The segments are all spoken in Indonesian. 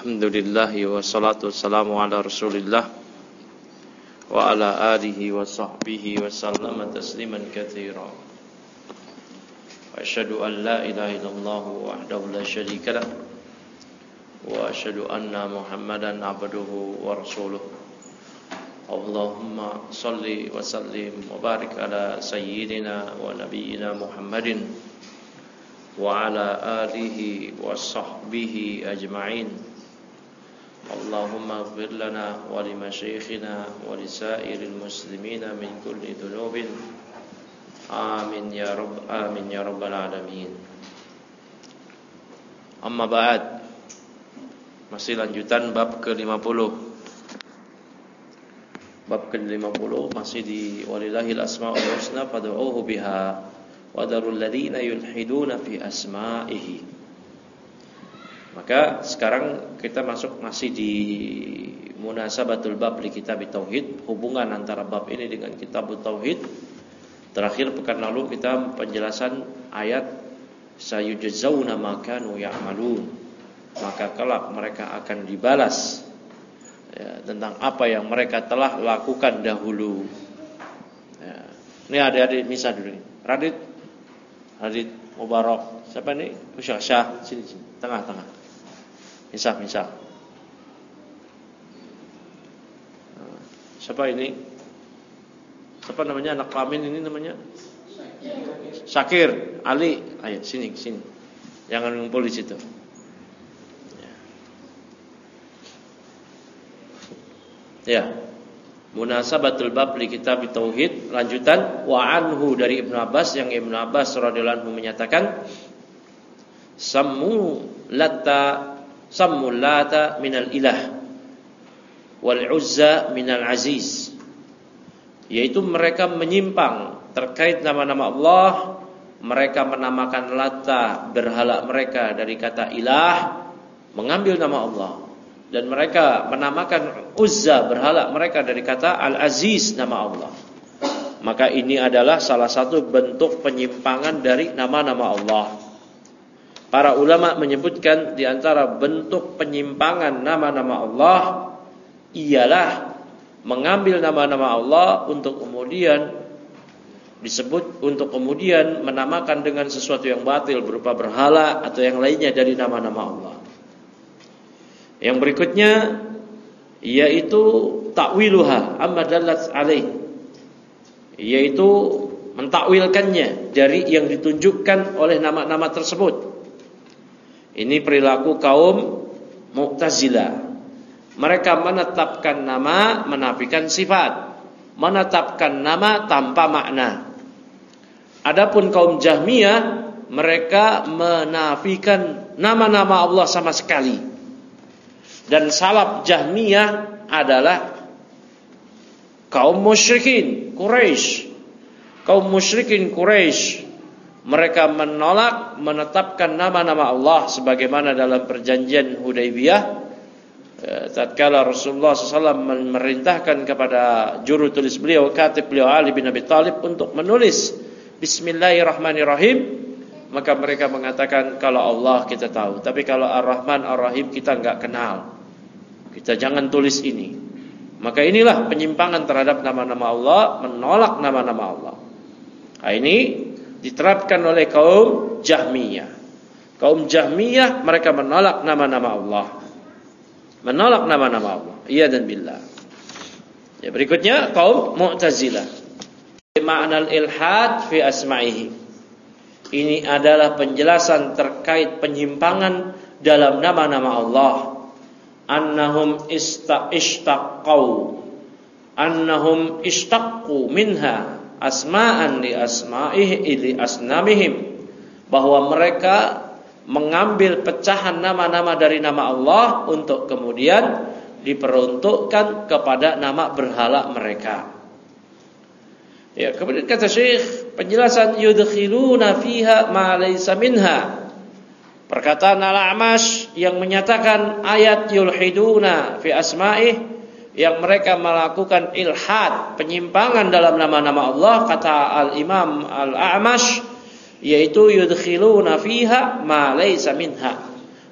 Alhamdulillah wassalatu wassalamu ala Rasulillah wa ala alihi wa sahbihi wa sallama tasliman katsira. Wa asyhadu an la ilaha illallah wahdahu la syarika lah wa asyhadu anna Muhammadan abduhu wa rasuluh. Allahumma shalli wa sallim wa barik ala sayyidina wa nabiyyina Muhammadin wa ala alihi wa sahbihi ajma'in. Allahumma ighfir lana wa li masyayikhina wa li sa'iril muslimina min kulli dhunubin. Amin ya rabbal alamin. Amma ba'd. Masih lanjutan bab ke-50. Bab ke-50 masih di walillahil asmaul husna fad'uuhu biha wa darul ladzina yulhiduna fi asma'ihi. Maka sekarang kita masih di munasabatul bab li kitab tauhid, hubungan antara bab ini dengan kitab tauhid. Terakhir pekan lalu kita penjelasan ayat sayujzauna ma kanu ya'malun. Maka kelak mereka akan dibalas ya, tentang apa yang mereka telah lakukan dahulu. Ya. Ini adik-adik Misa dulu nih. Radit Mubarak. Siapa nih? Syah. Sini. Tengah. Misah. Siapa ini? Siapa namanya anak kelamin ini namanya? Syakir. Ali. Ayo sini. Jangan ngumpul di situ. Ya. Munasabatul bab li kitab tauhid, lanjutan wa anhu dari Ibnu Abbas, yang Ibnu Abbas radhiyallahu anhu menyatakan sammu lata minal ilah wal uzza minal aziz, yaitu mereka menyimpang terkait nama-nama Allah. Mereka menamakan Lata, berhala mereka, dari kata ilah, mengambil nama Allah. Dan mereka menamakan Uzza, berhala mereka, dari kata Al-Aziz, nama Allah. Maka ini adalah salah satu bentuk penyimpangan dari nama-nama Allah. Para ulama menyebutkan di antara bentuk penyimpangan nama-nama Allah ialah mengambil nama-nama Allah untuk kemudian disebut, untuk kemudian menamakan dengan sesuatu yang batil berupa berhala atau yang lainnya dari nama-nama Allah. Yang berikutnya yaitu ta'wiluha amma dallat alaih, yaitu mentakwilkannya dari yang ditunjukkan oleh nama-nama tersebut. Ini perilaku kaum Mu'tazilah. Mereka menetapkan nama, menafikan sifat, menetapkan nama tanpa makna. Adapun kaum Jahmiyah, mereka menafikan nama-nama Allah sama sekali. Dan salaf Jahmiyah adalah kaum musyrikin Quraisy. Kaum musyrikin Quraisy, mereka menolak menetapkan nama-nama Allah sebagaimana dalam perjanjian Hudaybiyah. Tatkala Rasulullah SAW memerintahkan kepada juru tulis beliau, katib beliau Ali bin Abi Thalib, untuk menulis Bismillahirrahmanirrahim, maka mereka mengatakan kalau Allah kita tahu, tapi kalau Ar-Rahman Ar-Rahim kita enggak kenal. Kita jangan tulis ini. Maka inilah penyimpangan terhadap nama-nama Allah, menolak nama-nama Allah. Nah, ini diterapkan oleh kaum Jahmiyah. Kaum Jahmiyah mereka menolak nama-nama Allah. Menolak nama-nama Allah. Iya dan billah. Ya, berikutnya kaum Mu'tazilah. Ma'nal ilhad fi asma'ihi. Ini adalah penjelasan terkait penyimpangan dalam nama-nama Allah. Annahum ishtaqu minha asma'an li asma'ihi li asnamihim, bahwa mereka mengambil pecahan nama-nama dari nama Allah untuk kemudian diperuntukkan kepada nama berhala mereka. Ya, kemudian kata Syekh, penjelasan yudkhiluna fiha ma laysa minha. Perkataan Al-A'mash yang menyatakan ayat yulhiduna fi asma'ih, yang mereka melakukan ilhad, penyimpangan dalam nama-nama Allah, kata Al-Imam Al-A'mash, yaitu yudkhiluna fiha ma laysa minha,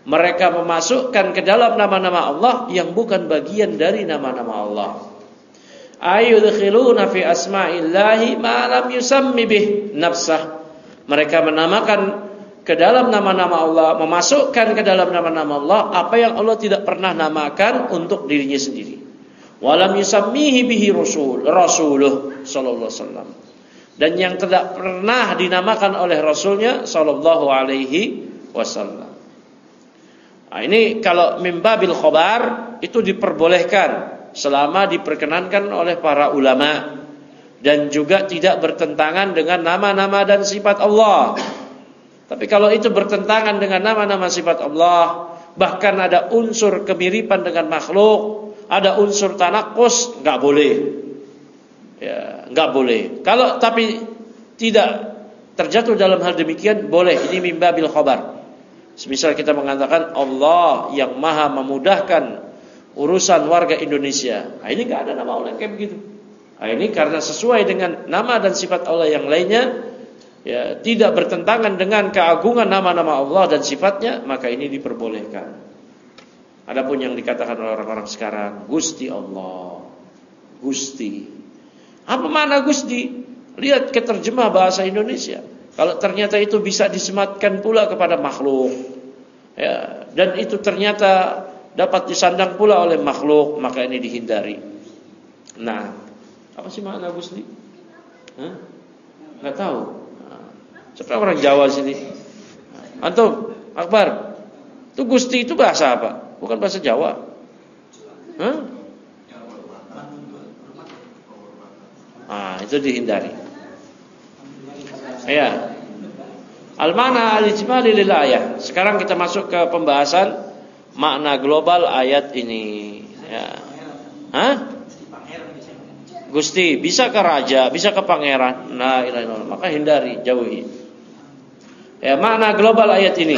Mereka memasukkan ke dalam nama-nama Allah yang bukan bagian dari nama-nama Allah. Ayudkhiluna fi asma'illahi ma lam yusammi bih nafsah. Mereka menamakan ke dalam nama-nama Allah, memasukkan ke dalam nama-nama Allah apa yang Allah tidak pernah namakan untuk dirinya sendiri. Walam yusammihi bihi rasuluh sallallahu alaihi wasallam. Dan yang tidak pernah dinamakan oleh Rasulnya sallallahu alaihi wasallam. Nah, ini kalau mimbabil khobar itu diperbolehkan selama diperkenankan oleh para ulama dan juga tidak bertentangan dengan nama-nama dan sifat Allah. Tapi kalau itu bertentangan dengan nama-nama sifat Allah, bahkan ada unsur kemiripan dengan makhluk, ada unsur tanakus, nggak boleh. Ya, nggak boleh. Kalau tapi tidak terjatuh dalam hal demikian, boleh. Ini mimbabil khobar. Semisal kita mengatakan Allah yang maha memudahkan urusan warga Indonesia. Nah, ini nggak ada nama Allah yang kayak begitu. Nah, ini karena sesuai dengan nama dan sifat Allah yang lainnya, ya, tidak bertentangan dengan keagungan nama-nama Allah dan sifatnya, maka ini diperbolehkan. Adapun yang dikatakan oleh orang-orang sekarang, Gusti Allah, Gusti. Apa makna Gusti? Lihat ke terjemah bahasa Indonesia. Kalau ternyata itu bisa disematkan pula kepada makhluk, ya, dan itu ternyata dapat disandang pula oleh makhluk, maka ini dihindari. Nah, apa sih makna Gusti? Nggak tahu. Siapa orang Jawa sini? Antum, Akbar. Itu Gusti itu bahasa apa? Bukan bahasa Jawa. Itu dihindari. Ya. Al-mana al-ijmali lil ayat. Sekarang kita masuk ke pembahasan makna global ayat ini. Ya. Gusti, bisa ke raja, bisa ke pangeran. Nah, maka hindari, jauhi. Ya, makna global ayat ini.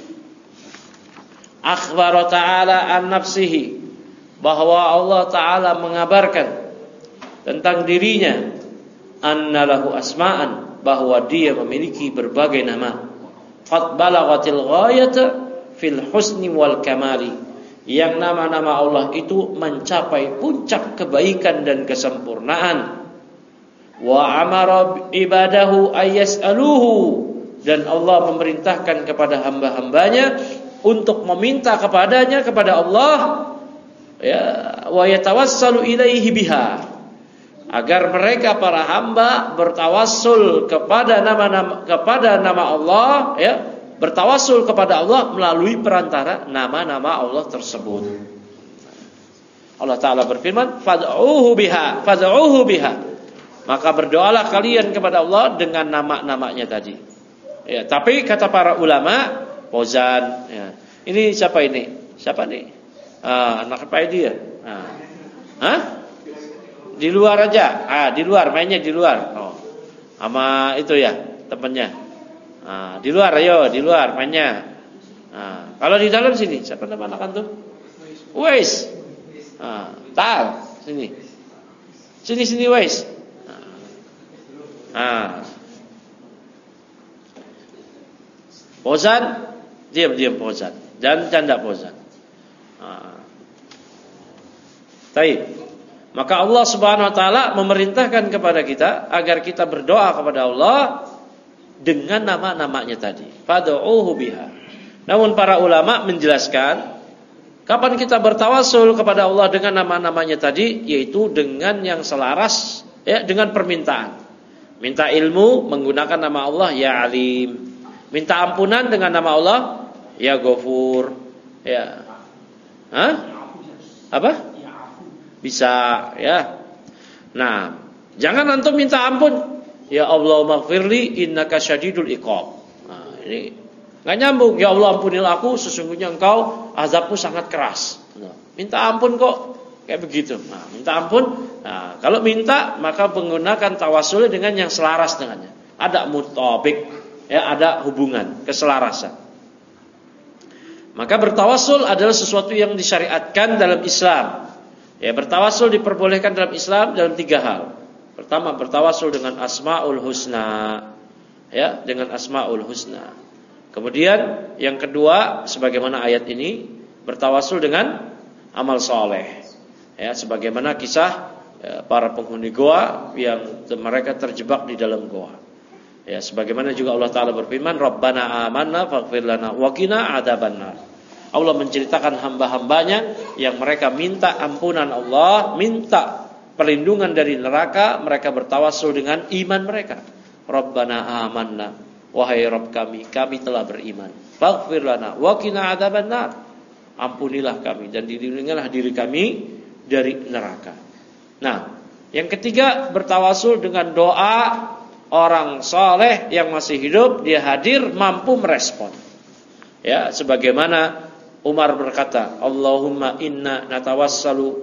Akhbara ta'ala an nafsihi, bahwa Allah Ta'ala mengabarkan tentang dirinya, annalahu asma'an, bahwa dia memiliki berbagai nama. Qad balaghatil ghayata fil husni wal kamali, yang nama-nama Allah itu mencapai puncak kebaikan dan kesempurnaan. Wa amara ibadahu ayyas'aluhu, dan Allah memerintahkan kepada hamba-hambanya untuk meminta kepadanya, kepada Allah, ya, wa yatawassalu ilaihi biha, agar mereka para hamba bertawassul kepada nama Allah, ya, bertawassul kepada Allah melalui perantara nama-nama Allah tersebut. Allah Ta'ala berfirman, fad'uhu biha, maka berdoalah kalian kepada Allah dengan nama-namanya tadi. Ya, tapi kata para ulama, Fauzan, ya. Ini siapa ini? Siapa nih? Anak apa dia? Di luar aja. Di luar, mainnya di luar. Sama itu ya, temannya. Di luar, ayo, di luar mainnya. Kalau di dalam sini, siapa nama anak antum? Wais. Tal, sini. Sini Wais. Fauzan, diam Fauzan. Dan canda Fauzan. Baik. Maka Allah Subhanahu wa taala memerintahkan kepada kita agar kita berdoa kepada Allah dengan nama-namanya tadi. Fad'uhu biha. Namun para ulama menjelaskan kapan kita bertawassul kepada Allah dengan nama-namanya tadi, yaitu dengan yang selaras, ya, dengan permintaan. Minta ilmu menggunakan nama Allah, ya Alim. Minta ampunan dengan nama Allah, ya Ghafur. Ya. Apa? Bisa, ya. Nah, jangan antum minta ampun, ya Allah maghfirli innaka syadidul iqab. Nah, ini enggak nyambung. Ya Allah ampunilah aku, sesungguhnya engkau azabmu sangat keras. Nah, minta ampun kok kayak begitu. Nah, minta ampun. Nah, kalau minta maka menggunakan tawassul dengan yang selaras dengannya. Ada mutabik, ya, ada hubungan, keselarasan. Maka bertawassul adalah sesuatu yang disyariatkan dalam Islam. Ya, bertawassul diperbolehkan dalam Islam dalam 3 hal. Pertama, bertawassul dengan Asmaul Husna. Ya, dengan Asmaul Husna. Kemudian yang kedua, sebagaimana ayat ini, bertawasul dengan amal soleh. Ya, sebagaimana kisah para penghuni goa yang mereka terjebak di dalam goa. Ya, sebagaimana juga Allah Ta'ala berfirman, Rabbana amanna faghfir lana wa qina adzabannar. Allah menceritakan hamba-hambanya yang mereka minta ampunan Allah, minta perlindungan dari neraka, mereka bertawasul dengan iman mereka. Rabbana amanna, wahai Rabb kami telah beriman. Faghfir lana wa qina adzabannar. Ampunilah kami dan lindungilah diri kami dari neraka. Nah, yang ketiga, bertawasul dengan doa orang saleh yang masih hidup, dia hadir, mampu merespon. Ya, sebagaimana Umar berkata, Allahumma inna natawassalu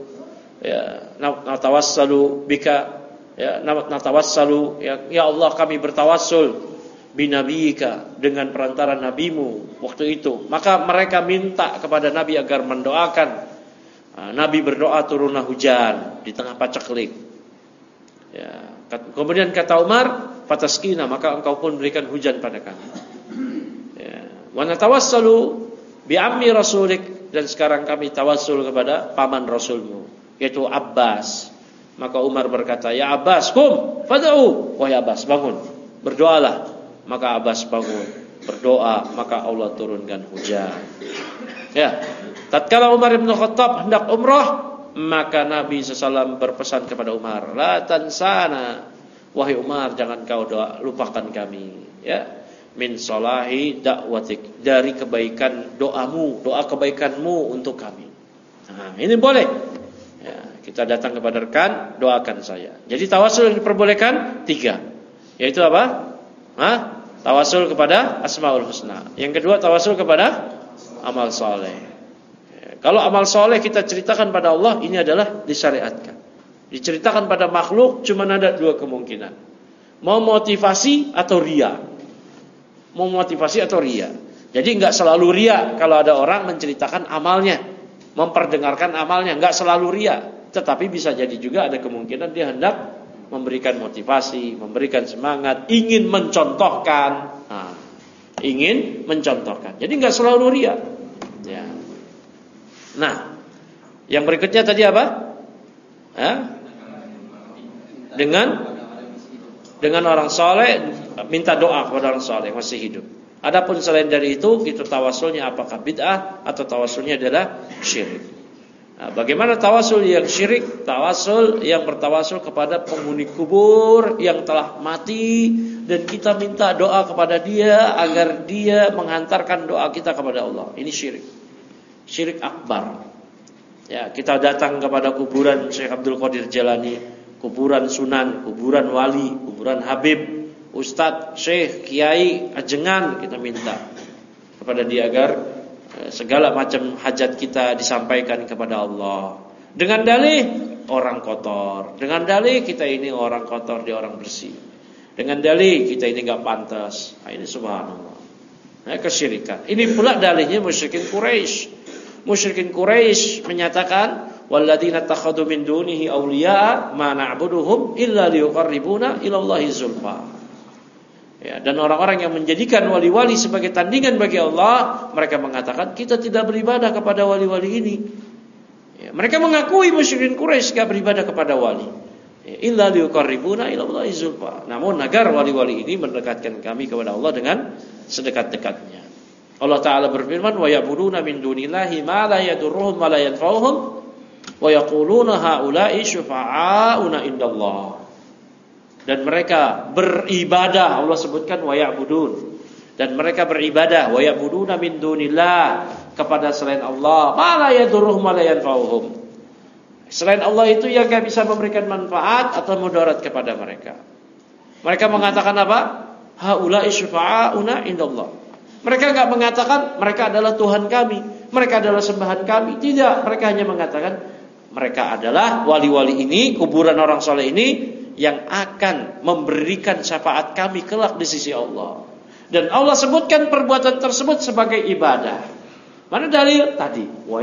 bika, ya, natawassalu, ya Allah, kami bertawassul binabiyika, dengan perantara nabimu waktu itu. Maka mereka minta kepada Nabi agar mendoakan. Nabi berdoa turunlah hujan di tengah paceklik. Ya, kemudian kata Umar, fataskina, maka engkau pun berikan hujan pada kami. Ya, wa natawassalu bi ammi rasulik, dan sekarang kami tawassul kepada paman rasulmu, yaitu Abbas. Maka Umar berkata, ya Abbas, qum fad'u, wahai Abbas, bangun, berdoalah. Maka Abbas bangun, berdoa, maka Allah turunkan hujan. Ya, tatkala Umar bin Khattab hendak umrah, maka Nabi SAW berpesan kepada Umar, la tansana, wahai Umar, jangan kau lupakan kami, ya, min salahi da'watik, dari kebaikan doamu, doa kebaikanmu untuk kami. Nah, ini boleh. Ya, kita datang kepada rekan, doakan saya. Jadi tawasul yang diperbolehkan 3, yaitu apa? Tawasul kepada Asmaul Husna. Yang kedua, tawasul kepada amal soleh. Kalau amal soleh kita ceritakan pada Allah, ini adalah disyariatkan. Diceritakan pada makhluk, cuma ada 2 kemungkinan. Mau motivasi atau ria. Mau motivasi atau ria. Jadi enggak selalu ria kalau ada orang menceritakan amalnya, memperdengarkan amalnya, enggak selalu ria. Tetapi bisa jadi juga ada kemungkinan dia hendak memberikan motivasi, memberikan semangat, ingin mencontohkan. Ingin mencontohkan. Jadi enggak selalu ria. Ya. Nah, yang berikutnya tadi apa? Dengan orang soleh, minta doa kepada orang soleh yang masih hidup. Adapun selain dari itu tawasulnya apakah bid'ah atau tawasulnya adalah syirik. Nah, bagaimana tawasul yang syirik? Tawasul yang bertawasul kepada penghuni kubur yang telah mati, dan kita minta doa kepada dia agar dia menghantarkan doa kita kepada Allah. Ini syirik. Syirik akbar. Ya, kita datang kepada kuburan Syekh Abdul Qadir Jalani, kuburan Sunan, kuburan Wali, kuburan Habib, Ustadz, Syekh, Kiai, Ajengan, kita minta kepada dia agar segala macam hajat kita disampaikan kepada Allah. Dengan dalih orang kotor, dengan dalih kita ini orang kotor, dia orang bersih. Dengan dalih kita ini enggak pantas. Nah, ini subhanallah. Nah, kesyirikan. Ini pula dalihnya musyrikin Quraisy. Musyrikin Quraisy menyatakan, walladzina takhadu min dunihi awliya ma na'buduhum illa liyuqarribuna ila Allahi zulfa. Ya, dan orang-orang yang menjadikan wali-wali sebagai tandingan bagi Allah, mereka mengatakan kita tidak beribadah kepada wali-wali ini. Ya, mereka mengakui musyrikin Quraisy tidak beribadah kepada wali. Ya, illa liyuqarribuna ila Allahi zulfa. Namun agar wali-wali ini mendekatkan kami kepada Allah dengan sedekat-dekatnya. Allah Ta'ala berfirman, wa ya'buduna min dunillahi ma la yadurruhum wa la yanfa'uhum wa yaquluna haula'i syufa'auna indallah. Dan mereka beribadah, Allah sebutkan wa ya'budun, dan mereka beribadah wa ya'buduna min dunillah, kepada selain Allah, ma la yadurruhum wa la yanfa'uhum. Selain Allah itu yang enggak bisa memberikan manfaat atau mudarat kepada mereka. Mereka mengatakan apa? Haula'i syufa'auna indallah. Mereka enggak mengatakan mereka adalah Tuhan kami, mereka adalah sembahan kami. Tidak, mereka hanya mengatakan mereka adalah wali-wali ini, kuburan orang soleh ini, yang akan memberikan syafaat kami kelak di sisi Allah. Dan Allah sebutkan perbuatan tersebut sebagai ibadah. Mana dalil? Tadi wa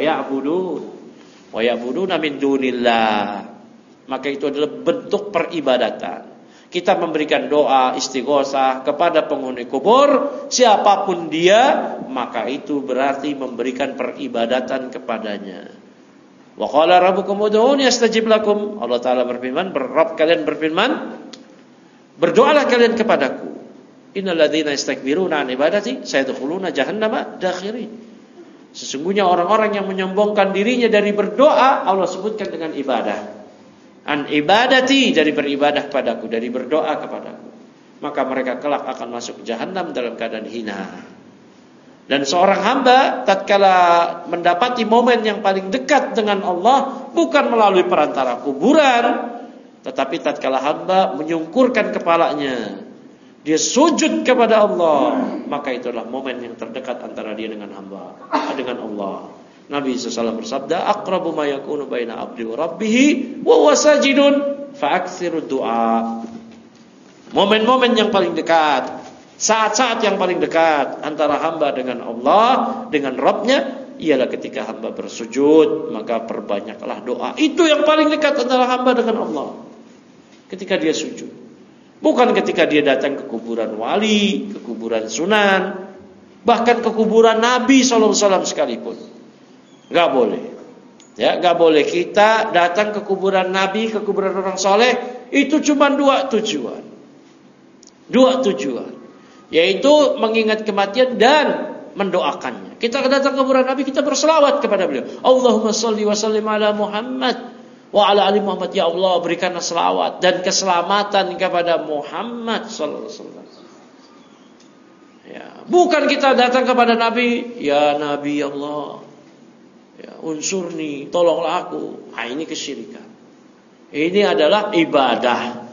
ya'buduna min dunillah. Maka itu adalah bentuk peribadatan. kita memberikan doa istighosah kepada penghuni kubur, siapapun dia, maka itu berarti memberikan peribadatan kepadanya. Wa qala rabbukum ud'uni astajib lakum. Allah Ta'ala berfirman, Rabb kalian berfirman, berdoalah kalian kepadaku. Innal ladzina yastakbiruna an ibadati sayadkhuluna jahannama dakhirin. Sesungguhnya orang-orang yang menyombongkan dirinya dari berdoa, Allah sebutkan dengan ibadah. An ibadati, dari beribadah kepadaku, dari berdoa kepadaku, maka mereka kelak akan masuk jahannam dalam keadaan hina. Dan seorang hamba tatkala mendapati momen yang paling dekat dengan Allah bukan melalui perantara kuburan, tetapi tatkala hamba menyungkurkan kepalanya, dia sujud kepada Allah, maka itulah momen yang terdekat antara dia dengan hamba, dengan Allah. Nabi SAW bersabda, aqrabu ma yakunu baina abdi wa rabbih wa huwa sajidun fa'aktsirud du'a. Momen-momen yang paling dekat, saat-saat yang paling dekat antara hamba dengan Allah, dengan Rabbnya, ialah ketika hamba bersujud, maka perbanyaklah doa. Itu yang paling dekat antara hamba dengan Allah, ketika dia sujud. Bukan ketika dia datang ke kuburan wali, ke kuburan sunan, bahkan ke kuburan Nabi SAW sekalipun. Gak boleh. Ya, gak boleh kita datang ke kuburan Nabi, ke kuburan orang soleh. Itu cuma dua tujuan, yaitu mengingat kematian dan mendoakannya. Kita datang ke kuburan Nabi, kita berselawat kepada beliau. Allahumma sholli wa sallim ala Muhammad wa ala ali Muhammad. Ya Allah, berikanlah selawat dan keselamatan kepada Muhammad sallallahu alaihi wasallam. Ya, bukan kita datang kepada Nabi, ya Nabi Allah, ya, unsurni, tolonglah aku. Nah, ini kesyirikan. Ini adalah ibadah.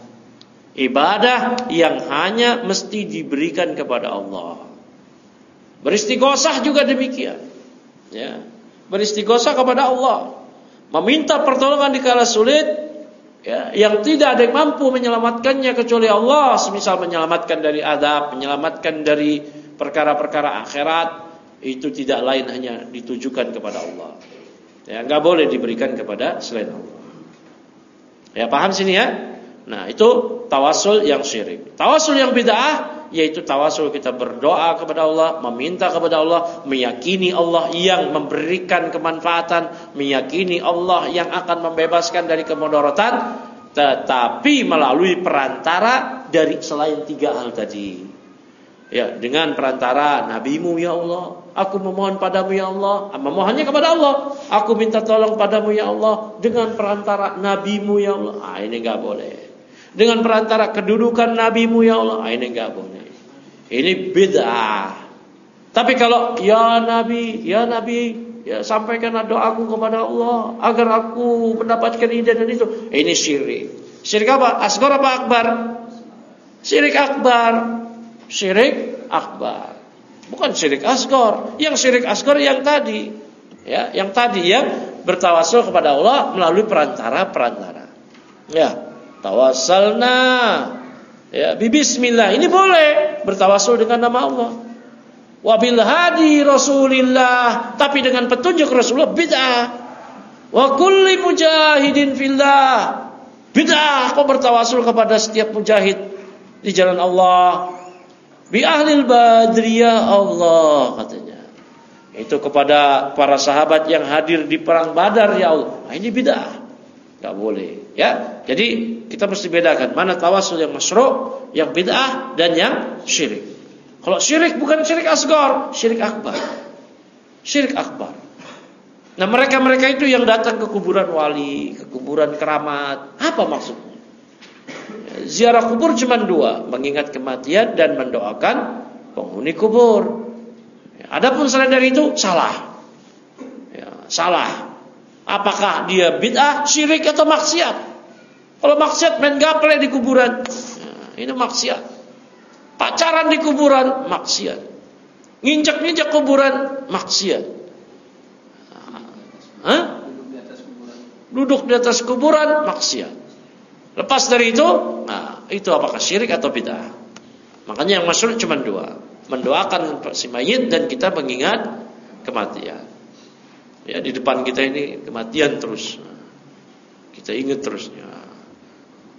Ibadah yang hanya mesti diberikan kepada Allah. Beristighosah juga demikian. Ya, beristighosah kepada Allah, meminta pertolongan di kala sulit, ya, yang tidak ada yang mampu menyelamatkannya kecuali Allah. Semisal menyelamatkan dari azab, menyelamatkan dari perkara-perkara akhirat, itu tidak lain hanya ditujukan kepada Allah. Ya, enggak boleh diberikan kepada selain Allah. Ya, paham sini ya? Nah, itu tawasul yang syirik. Tawasul yang bid'ah yaitu tawasul kita berdoa kepada Allah, meminta kepada Allah, meyakini Allah yang memberikan kemanfaatan, meyakini Allah yang akan membebaskan dari kemudaratan, tetapi melalui perantara dari selain tiga hal tadi. Ya, dengan perantara nabimu ya Allah, aku memohon padamu ya Allah, memohonnya kepada Allah, aku minta tolong padamu ya Allah, dengan perantara nabimu ya Allah. Ah, ini enggak boleh. Dengan perantara kedudukan nabimu ya Allah, ah, ini enggak boleh. Ini bid'ah. Tapi kalau ya Nabi, ya sampaikanlah doaku kepada Allah agar aku mendapatkan ini dan itu. Ini syirik. Syirik apa? Asghar apa akbar? Syirik akbar. Syirik akbar. Bukan syirik asghar. Yang syirik asghar yang tadi. Ya, yang tadi yang bertawasul kepada Allah melalui perantara. Ya, tawassalna. Ya, bismillah. Ini boleh bertawasul dengan nama Allah. Wabil hadi Rasulillah, tapi dengan petunjuk Rasulullah bid'ah. Wa kulli mujahidin fillah, bid'ah. Kau bertawasul kepada setiap mujahid di jalan Allah. Bi ahlil badriyah Allah, katanya. Itu kepada para sahabat yang hadir di perang Badar ya Allah. Nah, ini bid'ah. Enggak boleh, ya. Jadi kita mesti bedakan mana tawasul yang masyru', yang bid'ah dan yang syirik. Kalau syirik bukan syirik asghar, syirik akbar. Syirik akbar. Nah, mereka itu yang datang ke kuburan wali, ke kuburan keramat. Apa maksudnya? Ziarah kubur cuma dua, mengingat kematian dan mendoakan penghuni kubur. Adapun selain dari itu salah. Ya, salah. Apakah dia bid'ah, syirik atau maksiat? Kalau maksiat main gaple di kuburan, nah, ini maksiat. Pacaran di kuburan, maksiat. Nginjak-nginjak kuburan, maksiat. Duduk di atas kuburan, maksiat. Lepas dari itu, nah, itu apakah syirik atau bid'ah? Makanya yang masyhur cuma dua, mendoakan si mayit dan kita mengingat kematian. Ya, di depan kita ini kematian terus, kita ingat terusnya.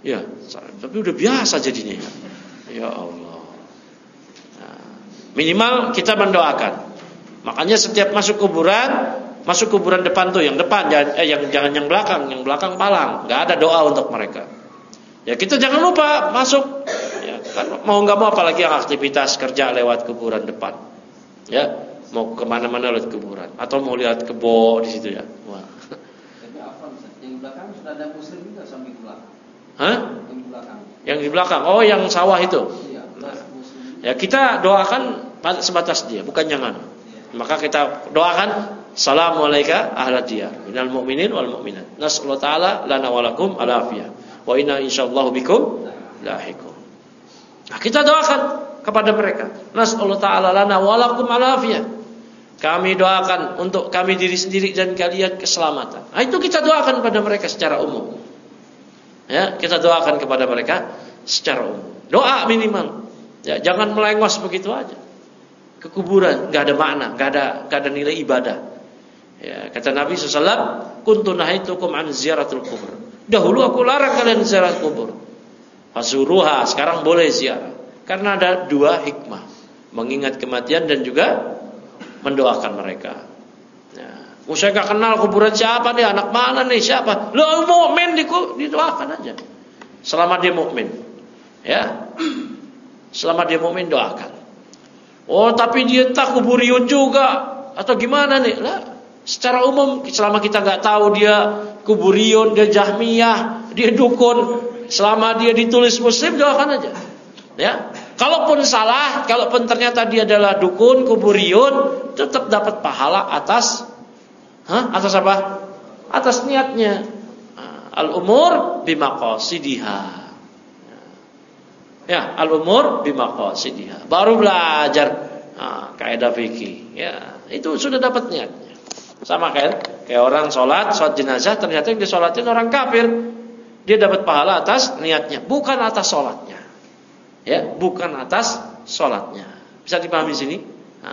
Ya, tapi udah biasa jadinya. Ya Allah. Nah, minimal kita mendoakan. Makanya setiap masuk kuburan depan tuh, yang depan jangan yang belakang palang. Enggak ada doa untuk mereka. Ya kita jangan lupa masuk. Ya, kan mau enggak mau apalagi yang aktivitas kerja lewat kuburan depan. Ya, mau kemana-mana lewat kuburan atau mau lihat kebo di situ ya. Wah. Tapi apa yang belakang sudah ada muslim juga sampai belakang. Hah? Yang di belakang. Oh, yang sawah itu. Iya, nah, ya kita doakan sebatas dia, bukan jangan. Iya. Maka kita doakan assalamualaikum ahlad diyar minal mu'minin wal mu'minat. Nasallahu ta'ala lana wa lakum al-afiyah. Wa inna insyaallah bikum lahiqun. Nah, kita doakan kepada mereka. Nasallahu ta'ala lana wa lakum al-afiyah. Kami doakan untuk kami diri sendiri dan kalian keselamatan. Nah, itu kita doakan kepada mereka secara umum. Ya, kita doakan kepada mereka secara umum. Doa minimal. Ya, jangan melengos begitu aja. Ke kuburan enggak ada makna, enggak ada nilai ibadah. Ya, kata Nabi SAW, kuntu nahaitukum an ziyaratul kubur. Dahulu aku larang kalian ziarah kubur. Fasuruha, sekarang boleh ziarah. Karena ada dua hikmah, mengingat kematian dan juga mendoakan mereka. Saya gak kenal kuburan siapa nih, anak mana nih, siapa? Lo mukmin didoakan aja. Selama dia mukmin. Ya. Selama dia mukmin doakan. Oh, tapi dia tak kuburiyun juga atau gimana nih? Lah, secara umum selama kita enggak tahu dia kuburiyun, dia jahmiyah, dia dukun, selama dia ditulis muslim doakan aja. Ya. Kalaupun salah, kalaupun ternyata dia adalah dukun, kuburiyun, tetap dapat pahala atas atas apa? Atas niatnya. Al-umur bimaqasidiha. Ya, al-umur bimaqasidiha. Baru belajar kaidah fikih. Ya, itu sudah dapat niatnya. Sama kayak orang sholat jenazah, ternyata yang disolatin orang kafir. Dia dapat pahala atas niatnya, bukan atas sholatnya. Ya, bukan atas sholatnya. Bisa dipahami di sini?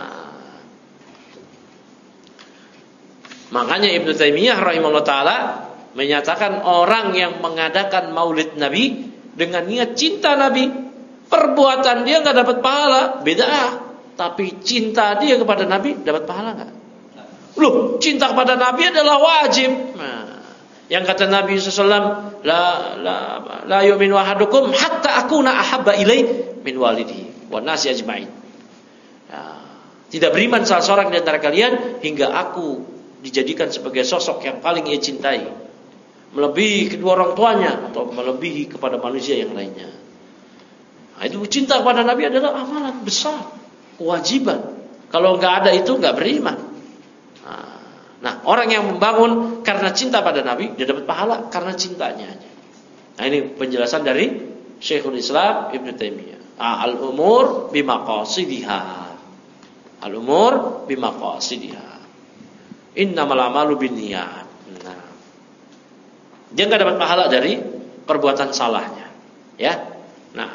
Makanya Ibnu Taimiyah rahimahullah ta'ala menyatakan orang yang mengadakan maulid Nabi dengan niat cinta Nabi, perbuatan dia gak dapat pahala, beda. Tapi cinta dia kepada Nabi dapat pahala gak? Loh, cinta kepada Nabi adalah wajib. Nah, yang kata Nabi SAW, la yu'minu ahadukum hatta akuna ahabba ilai min walidihi wan nasi ajma'in. Tidak beriman salah seorang di antara kalian hingga aku dijadikan sebagai sosok yang paling ia cintai, melebihi kedua orang tuanya atau melebihi kepada manusia yang lainnya. Nah, itu cinta kepada Nabi adalah amalan besar, kewajiban. Kalau nggak ada itu nggak beriman. Nah, orang yang membangun karena cinta pada Nabi dia dapat pahala karena cintanya aja. Nah, ini penjelasan dari Syekhul Islam Ibnu Taimiyah. Al-umur bimaqasidiha. Al-umur bimaqasidiha. Innamal amalu binniyat. Nah, dia enggak dapat pahala dari perbuatan salahnya. Ya. Nah.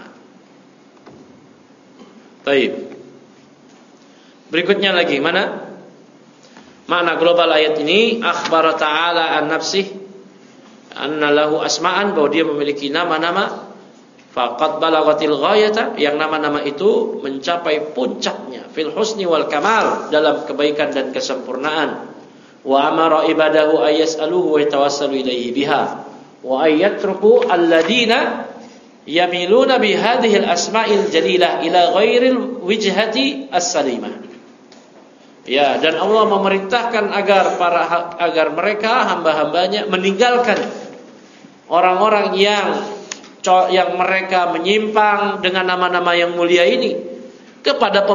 Baik. Berikutnya lagi mana? Makna global ayat ini, akhbara ta'ala an nafsih anna lahu asma'an, bahwa dia memiliki nama-nama. Faqad balagatil ghayata, yang nama-nama itu mencapai puncaknya fil husni wal kamal, dalam kebaikan dan kesempurnaan. Wa amara ibadahu ayas'aluhu wa yatawassalu ilaihi biha wa ayatruku alladina yamiluna bihadhihi al-asma'il jalilah ila ghairil wijhati as-salimah. Ya, dan Allah memerintahkan agar mereka hamba-hambanya meninggalkan orang-orang yang mereka menyimpang dengan nama-nama yang mulia ini kepada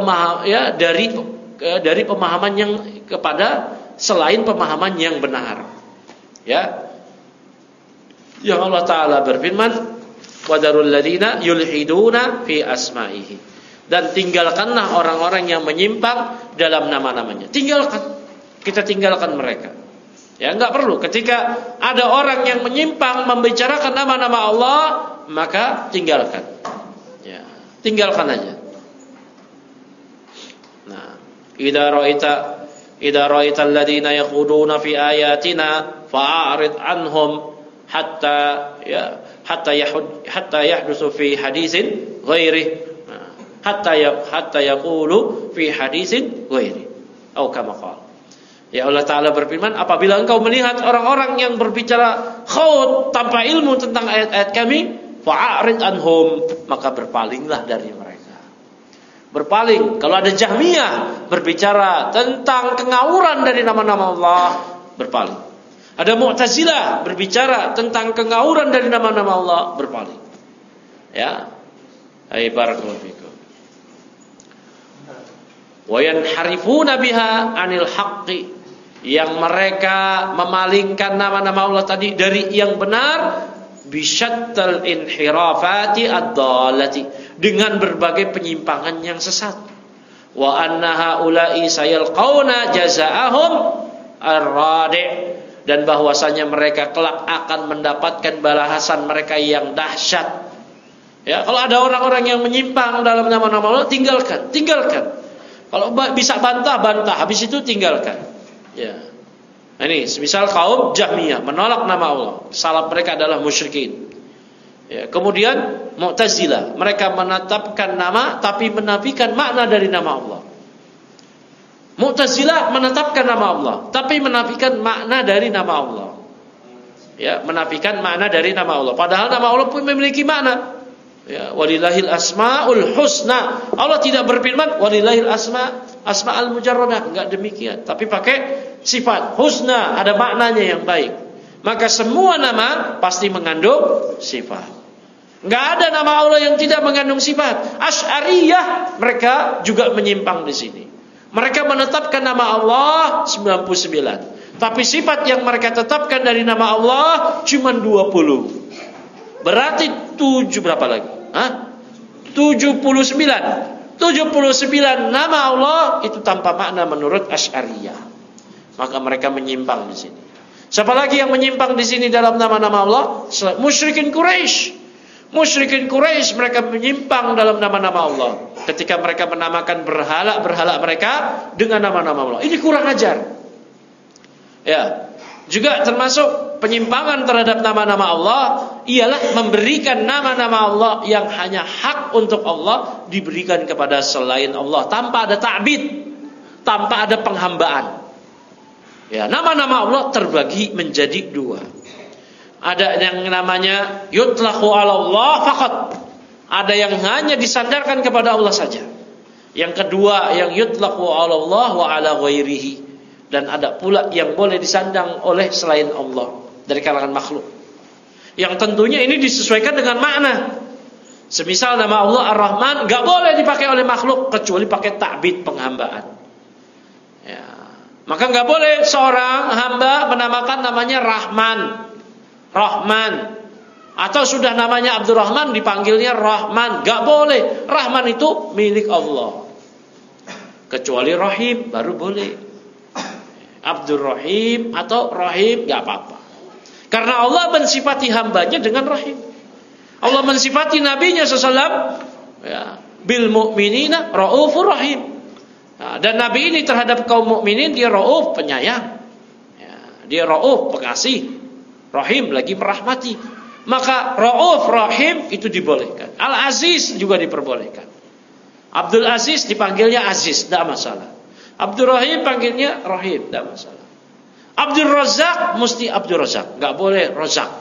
dari pemahaman yang kepada selain pemahaman yang benar. Ya. Yang Allah Ta'ala berfirman, wadarul ladina yulhiduna fi asma'ihi, dan tinggalkanlah orang-orang yang menyimpang dalam nama-namanya. Kita tinggalkan mereka. Ya, enggak perlu. Ketika ada orang yang menyimpang membicarakan nama-nama Allah, maka tinggalkan. Ya, tinggalkan aja. Nah, idza ra'aita alladziina yakhuduna fi ayatina fa'arid anhum hatta hatta yahdusu fi hadisin ghairi, hatta yaqulu fi hadisin ghairi, atau kama qala. Ya Allah Ta'ala berfirman, apabila engkau melihat orang-orang yang berbicara khaut tanpa ilmu tentang ayat-ayat kami, fa'arid anhum, maka berpalinglah dari mereka. Berpaling. Kalau ada Jahmiyah berbicara tentang ngawuran dari nama-nama Allah, berpaling. Ada Mu'tazilah berbicara tentang ngawuran dari nama-nama Allah, berpaling. Ya. Hai barakallahu fikum. Wa yanharifuna biha 'anil haqqi, yang mereka memalingkan nama-nama Allah tadi dari yang benar, bisyattal inhirafati ad-dallati, dengan berbagai penyimpangan yang sesat. Wa anna haula'i sayalqauna jazaa'ahum ar-radi', dan bahwasanya mereka kelak akan mendapatkan balasan mereka yang dahsyat. Ya, kalau ada orang-orang yang menyimpang dalam nama-nama Allah, tinggalkan. Kalau bisa bantah, habis itu tinggalkan. Ya. Nah, ini semisal kaum Jahmiyah menolak nama Allah, salaf mereka adalah musyrikin. Ya, kemudian Mu'tazilah, mereka menetapkan nama tapi menafikan makna dari nama Allah. Mu'tazilah menetapkan nama Allah tapi menafikan makna dari nama Allah. Ya, menafikan makna dari nama Allah, padahal nama Allah pun memiliki makna. Ya, walillahil asmaul husna. Allah tidak berfirman walillahil asmaul mujarradah, enggak demikian, tapi pakai sifat husna, ada maknanya yang baik. Maka semua nama pasti mengandung sifat. Enggak ada nama Allah yang tidak mengandung sifat. Asy'ariyah mereka juga menyimpang di sini. Mereka menetapkan nama Allah 99, tapi sifat yang mereka tetapkan dari nama Allah cuma 20. Berarti 7 berapa lagi? 79 nama Allah itu tanpa makna menurut Asy'ariyah. Maka mereka menyimpang di sini. Siapa lagi yang menyimpang di sini dalam nama-nama Allah? Musyrikin Quraisy. Musyrikin Quraisy mereka menyimpang dalam nama-nama Allah ketika mereka menamakan berhala mereka dengan nama-nama Allah. Ini kurang ajar. Ya. Juga termasuk penyimpangan terhadap nama-nama Allah ialah memberikan nama-nama Allah yang hanya hak untuk Allah diberikan kepada selain Allah tanpa ada ta'bid, tanpa ada penghambaan. Ya, nama-nama Allah terbagi menjadi 2. Ada yang namanya yutlaqu 'ala Allah faqat. Ada yang hanya disandarkan kepada Allah saja. Yang kedua yang yutlaqu 'ala Allah wa 'ala ghairihi. Dan ada pula yang boleh disandang oleh selain Allah dari kalangan makhluk, yang tentunya ini disesuaikan dengan makna. Semisal nama Allah Ar-Rahman gak boleh dipakai oleh makhluk kecuali pakai ta'bid, penghambaan. Ya. Maka gak boleh seorang hamba menamakan namanya Rahman, atau sudah namanya Abdurrahman dipanggilnya Rahman. Gak boleh. Rahman itu milik Allah. Kecuali Rahim baru boleh. Abdur Rahim atau Rahim gak apa-apa, karena Allah mensifati hambanya dengan Rahim. Allah mensifati nabinya SAW ya, bil mu'minina raufur rahim. Nah, dan nabi ini terhadap kaum mukminin dia rauf, penyayang ya, dia rauf, pengasih, rahim lagi merahmati. Maka rauf rahim itu dibolehkan. Al-Aziz juga diperbolehkan. Abdul Aziz dipanggilnya Aziz, tidak masalah. Abdul Rahim panggilnya Rahim, tidak masalah. Abdul Razak mesti Abdul Razak, nggak boleh Razak.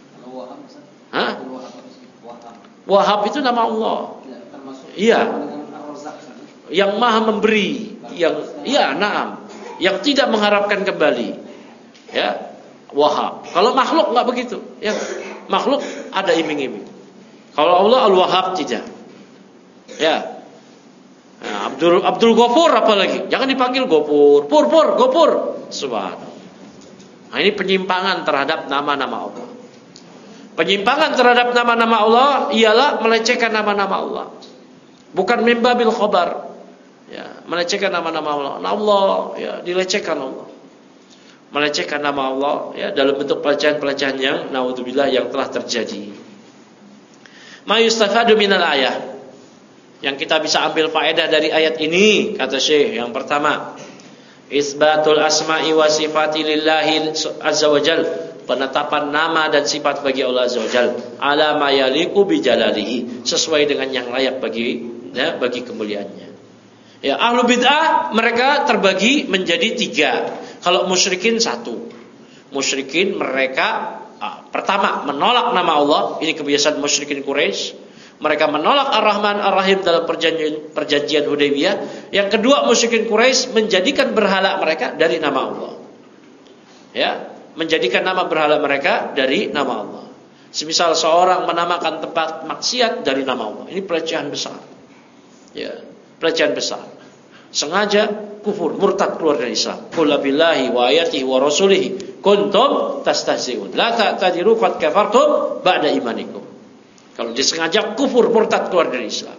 Wahab itu nama Allah. Iya. Yang maha memberi, yang tidak mengharapkan kembali. Ya, Wahab. Kalau makhluk nggak begitu. Ya, makhluk ada iming-iming. Kalau Allah Al-Wahhab tidak. Ya. Nah, Abdul Ghafur apalagi? Jangan dipanggil Ghafur. Gopur. Subhanallah. Nah, ini penyimpangan terhadap nama-nama Allah. Penyimpangan terhadap nama-nama Allah ialah melecehkan nama-nama Allah. Bukan min babil khabar. Ya, melecehkan nama-nama Allah. Allah ya, dilecehkan Allah. Melecehkan nama Allah ya dalam bentuk pelecehan-pelecehan yang naudzubillah yang telah terjadi. Ma yustafadu minal ayah. Yang kita bisa ambil faedah dari ayat ini, kata Syekh, yang pertama, isbatul asma'i wa sifati lillahi azza wa jal penetapan nama dan sifat bagi Allah Azza wa Jalla ala ma yaliqu bi jalalihi, sesuai dengan yang layak bagi kemuliaannya. Ya, ahlu bid'ah mereka terbagi menjadi 3. Kalau musyrikin 1. Musyrikin mereka pertama menolak nama Allah, ini kebiasaan musyrikin Quraisy. Mereka menolak Ar-Rahman Ar-Rahim dalam perjanjian Hudaybiyah. Yang kedua, musyrikin Quraisy menjadikan berhala mereka dari nama Allah. Ya, menjadikan nama berhala mereka dari nama Allah. Semisal seorang menamakan tempat maksiat dari nama Allah. Ini pelecehan besar. Ya, pelecehan besar. Sengaja kufur, murtad, keluar dari Islam. Qul billahi wa ayatihi wa rasulihi kuntum tastahzi'un. La ta'tadiru qad kafartum ba'da imanikum. Kalau disengaja kufur, murtad, keluar dari Islam.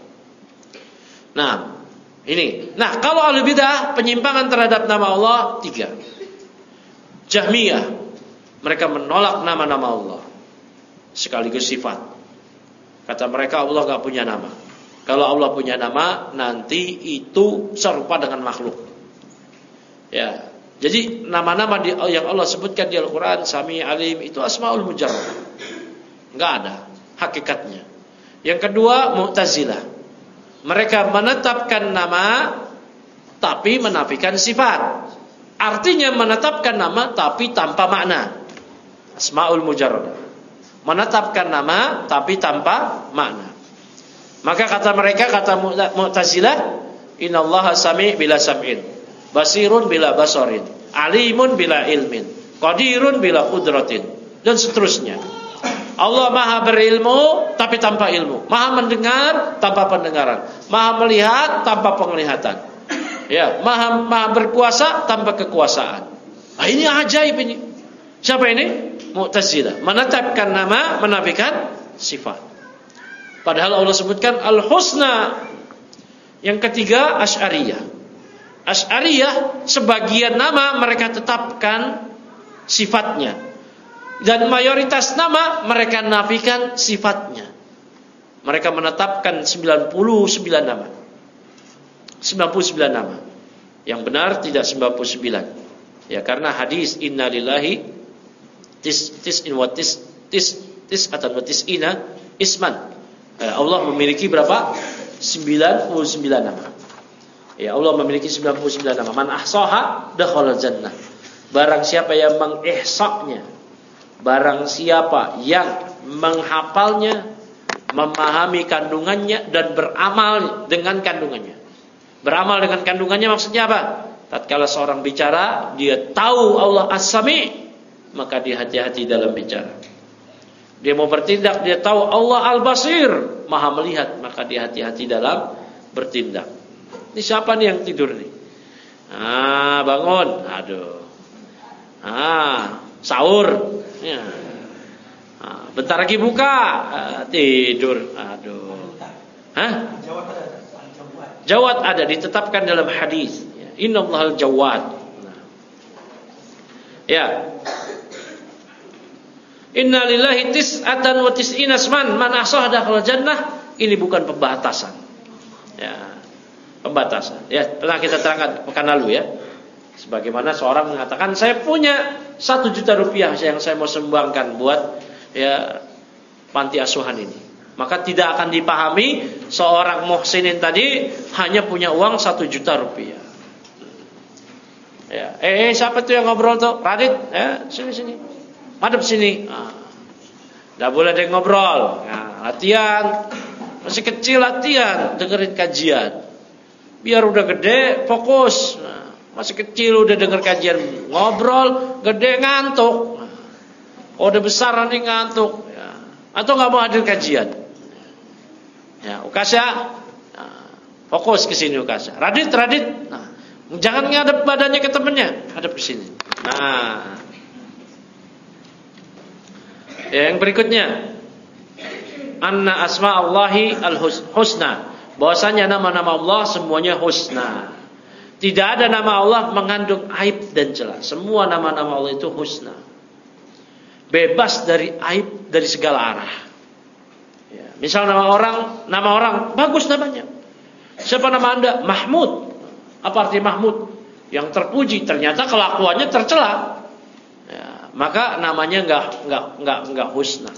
Nah, ini. Nah, kalau ahli bidah penyimpangan terhadap nama Allah 3. Jahmiyah, mereka menolak nama-nama Allah sekaligus sifat. Kata mereka Allah gak punya nama. Kalau Allah punya nama, nanti itu serupa dengan makhluk. Ya. Jadi nama-nama yang Allah sebutkan di Al-Quran, Sami, Alim, itu asmaul mujarrad. Gak ada hakikatnya. Yang kedua, Mu'tazilah. Mereka menetapkan nama tapi menafikan sifat. Artinya menetapkan nama tapi tanpa makna. Asmaul mujarrad. Menetapkan nama tapi tanpa makna. Maka kata mereka, kata Mu'tazilah, innallaha sami' bila sam'in, basirun bila basarin, alimun bila ilmin, qadirun bila qudratin, dan seterusnya. Allah maha berilmu tapi tanpa ilmu, maha mendengar tanpa pendengaran, maha melihat tanpa penglihatan, ya, maha berkuasa tanpa kekuasaan. Nah, ini ajaib ini. Siapa ini? Mu'tazilah. Menetapkan nama, menafikan sifat. Padahal Allah sebutkan al-husna. Yang ketiga, Asy'ariyah. Asy'ariyah sebagian nama mereka tetapkan sifatnya. Dan mayoritas nama mereka nafikan sifatnya. Mereka menetapkan 99 nama. 99 nama. Yang benar tidak 99. Ya, karena hadis inna lillahi tis'in wa tis'atan wa tis'ina isman. Allah memiliki berapa? 99 nama. Ya, Allah memiliki 99 nama. Man ahsaha dakhala jannah. Barang siapa yang mengihsa'nya, barang siapa yang menghafalnya, memahami kandungannya dan beramal dengan kandungannya. Beramal dengan kandungannya maksudnya apa? Tatkala seorang bicara, dia tahu Allah As-Sami', maka dia hati-hati dalam bicara. Dia mau bertindak, dia tahu Allah Al-Basir, maha melihat, maka dia hati-hati dalam bertindak. Ini siapa nih yang tidur nih? Bangun. Aduh. Sahur. Ya. Bentar lagi buka. Tidur. Aduh. Jawad ada, ditetapkan dalam hadis. Innallahal jawad. Ya. Inna lillahi tis'atan wa tis'ina asman man ahsaha dakhala jannah. Ini bukan pembatasan. Ya. Pembatasan. Ya, pernah kita terangkan pekan lalu ya. Sebagaimana seorang mengatakan, saya punya 1 juta rupiah yang saya mau sumbangkan buat ya panti asuhan ini. Maka tidak akan dipahami seorang muhsinin tadi hanya punya uang 1 juta rupiah. Ya, siapa tuh yang ngobrol tuh? Radit, ya, sini. Madep sini. Nggak boleh ada yang ngobrol. Nah, latihan. Masih kecil latihan, dengerin kajian. Biar udah gede fokus. Nah, masih kecil udah denger kajian, ngobrol, gede ngantuk. Udah besar nanti ngantuk. Ya. Atau nggak mau hadir kajian. Ya, Ukasha, nah, fokus ke sini Ukasha. Radit. Nah, jangan ngadep badannya ke temennya, hadap ke sini. Nah. Ya, yang berikutnya, anna asma Allahi al-husna. Bahwasanya nama-nama Allah semuanya husna. Tidak ada nama Allah mengandung aib dan celah. Semua nama-nama Allah itu husna. Bebas dari aib dari segala arah. Ya, misal nama orang bagus namanya. Siapa nama Anda? Mahmud. Apa arti Mahmud? Yang terpuji. Ternyata kelakuannya tercela. Ya, maka namanya enggak husna.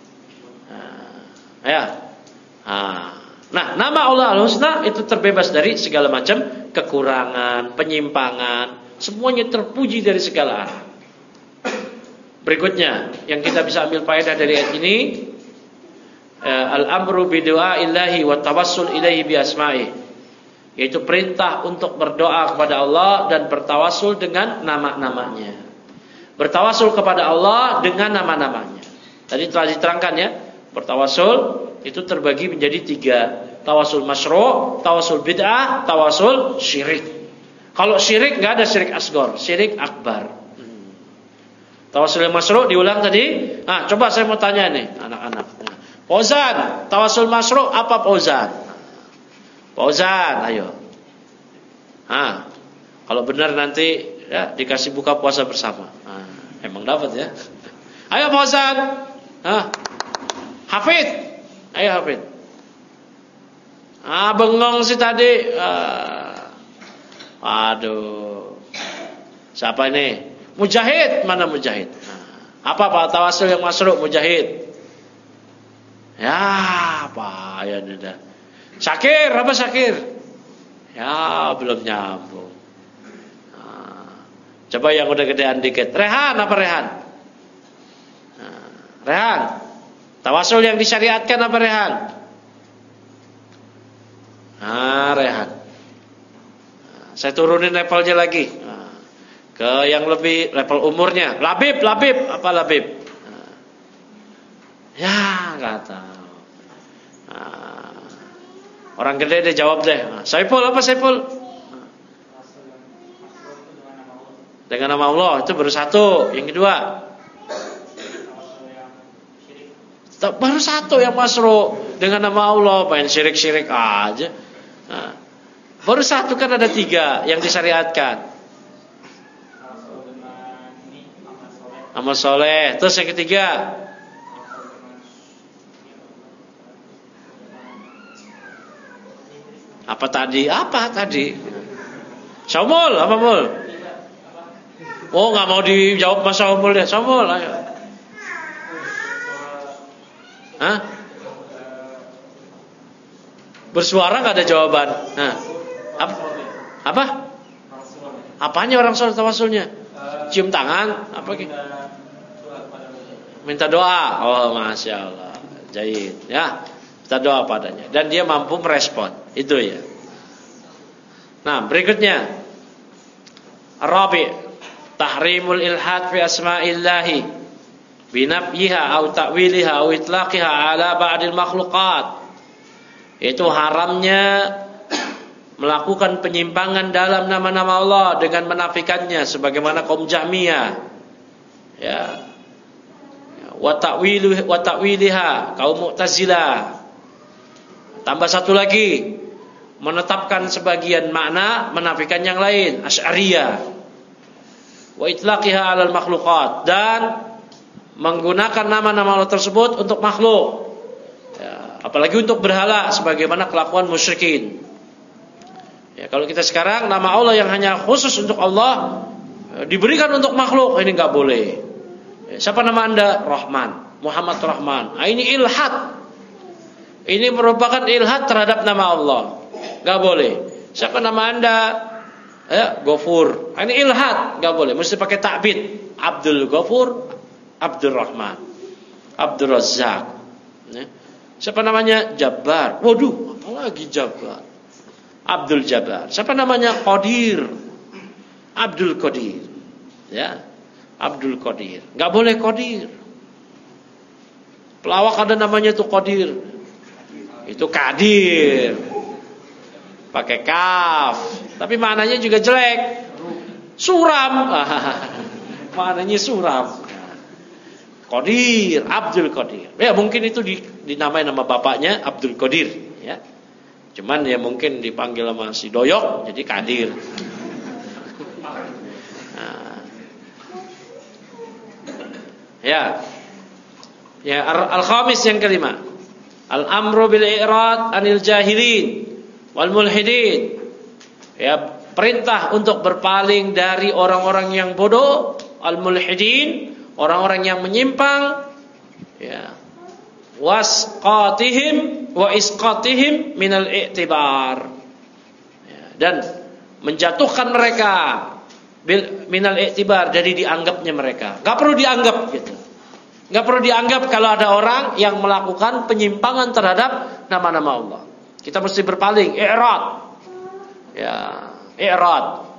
Nah, nama Allah Al-Husna itu terbebas dari segala macam kekurangan, penyimpangan, semuanya terpuji dari segala arah. Berikutnya yang kita bisa ambil faedah dari ayat ini, al-amru bi du'aillahi wa tawassul ilaihi bi asma'i, yaitu perintah untuk berdoa kepada Allah dan bertawassul dengan nama-namanya. Bertawassul kepada Allah dengan nama-namanya. Tadi telah diterangkan ya, bertawassul itu terbagi menjadi 3. Tawassul masyru', tawassul bid'ah, tawassul syirik. Kalau syirik enggak ada syirik asghar, syirik akbar. Tawassul yang masyru' diulang tadi. Nah, coba saya mau tanya nih anak-anak. Fauzan, tawassul masyru' apa Fauzan? Fauzan, ayo. Kalau benar nanti ya dikasih buka puasa bersama. Emang dapat ya. Ayo Fauzan. Hafid. Ayo Hafid. Bengong sih tadi. Aduh. Siapa ini? Mujahid. Mana Mujahid? Apa Pak tawassul yang masyru' Mujahid? Ya, apa ya dah. Syakir, apa Syakir? Ya, belum nyambung. Coba yang udah gedean dikit. Rehan, apa Rehan? Rehan. Tawassul yang disyariatkan apa Rehan? Rehan. Saya turunin levelnya lagi. Ke yang lebih level umurnya. Labib, apa Labib? Ya, enggak tahu. Orang gede deh jawab deh. Saiful, apa Saiful? Dengan nama Allah, itu baru satu. Yang kedua, baru satu yang masyru' dengan nama Allah. Main syirik-syirik aja. Baru satu, kan ada 3 yang disyariatkan. Amal soleh. Terus yang ketiga, apa tadi? Syamul, apa Mul? Oh, nggak mau dijawab Mas Syamul deh. Syamul, ayo. Bersuara nggak ada jawaban. Apa? Apanya orang soleh tawassulnya? Cium tangan? Apa gitu? Minta doa. Oh, masya Allah. Jahit. Ya, minta doa padanya. Dan dia mampu merespon. Itu ya. Nah, berikutnya, Rabi', tahrimul ilhad fi asma'illahi binafyiha au ta'wiliha au itlaqiha ala ba'dil makhluqat. Itu haramnya melakukan penyimpangan dalam nama-nama Allah dengan menafikannya sebagaimana kaum Jahmiyah. Ya. Wa ta'wiliha kaum Mu'tazilah. Tambah satu lagi, menetapkan sebagian makna, menafikan yang lain, Asy'ariyah. Wa itlaqiha 'alal makhluqat, dan menggunakan nama-nama Allah tersebut untuk makhluk. Ya, apalagi untuk berhala sebagaimana kelakuan musyrikin. Ya, kalau kita sekarang nama Allah yang hanya khusus untuk Allah diberikan untuk makhluk, ini enggak boleh. Ya, siapa nama Anda? Rahman, Muhammad Rahman. Ini ilhad. Ini merupakan ilhad terhadap nama Allah. Enggak boleh. Siapa nama Anda? Ya, Ghafur. Ini ilhad, enggak boleh. Mesti pakai ta'bid. Abdul Ghafur, Abdul Rahman, Abdul Razzaq. Ya. Siapa namanya? Jabbar. Waduh, apalagi Jabbar? Abdul Jabbar. Siapa namanya? Qadir. Abdul Qadir. Ya. Abdul Qadir. Enggak boleh Qadir. Pelawak ada namanya tuh Qadir. Itu Qadir. Pakai kaf. Tapi maknanya juga jelek. Suram. Maknanya suram. Qadir, Abdul Qadir. Ya, mungkin itu dinamai nama bapaknya Abdul Qadir, ya. Cuman ya mungkin dipanggil sama si Doyok jadi Qadir. Nah. Ya. Ya, al-khamis yang kelima. Al-amru bil i'rad anil jahilin wal mulhidin. Ya, perintah untuk berpaling dari orang-orang yang bodoh, al-mulhidin, orang-orang yang menyimpang, ya, wasqatihim wa isqatihim minal i'tibar, ya, dan menjatuhkan mereka minal i'tibar, jadi dianggapnya mereka. Gak perlu dianggap gitu. Gak perlu dianggap kalau ada orang yang melakukan penyimpangan terhadap nama-nama Allah. Kita mesti berpaling, i'rad. Ya, i'rad.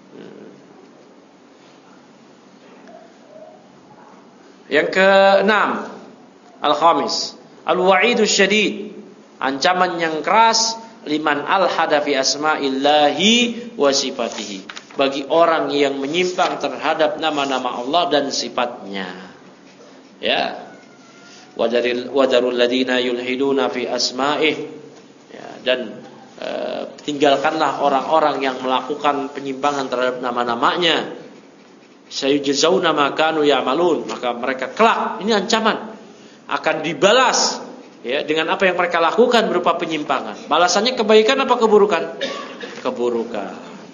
Yang keenam, al-khamis, al-wa'idus syadid, ancaman yang keras liman alhada fi asma'illahi wa sifatihi, bagi orang yang menyimpang terhadap nama-nama Allah dan sifatnya. Ya. Wadarul ladina yulhiduna fi asma'ih. Ya, dan tinggalkanlah orang-orang yang melakukan penyimpangan terhadap nama-namanya. Sayujzauna ma kanu ya'malun, maka mereka kelak, ini ancaman, akan dibalas, ya, dengan apa yang mereka lakukan berupa penyimpangan. Balasannya kebaikan apa keburukan? Keburukan.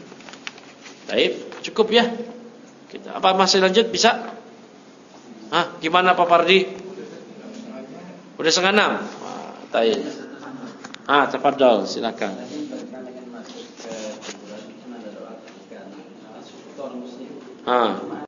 Baik, cukup ya. Kita apa masih lanjut bisa? Gimana Pak Pardi? Udah 5:30. Baik. Tafadhol, silakan.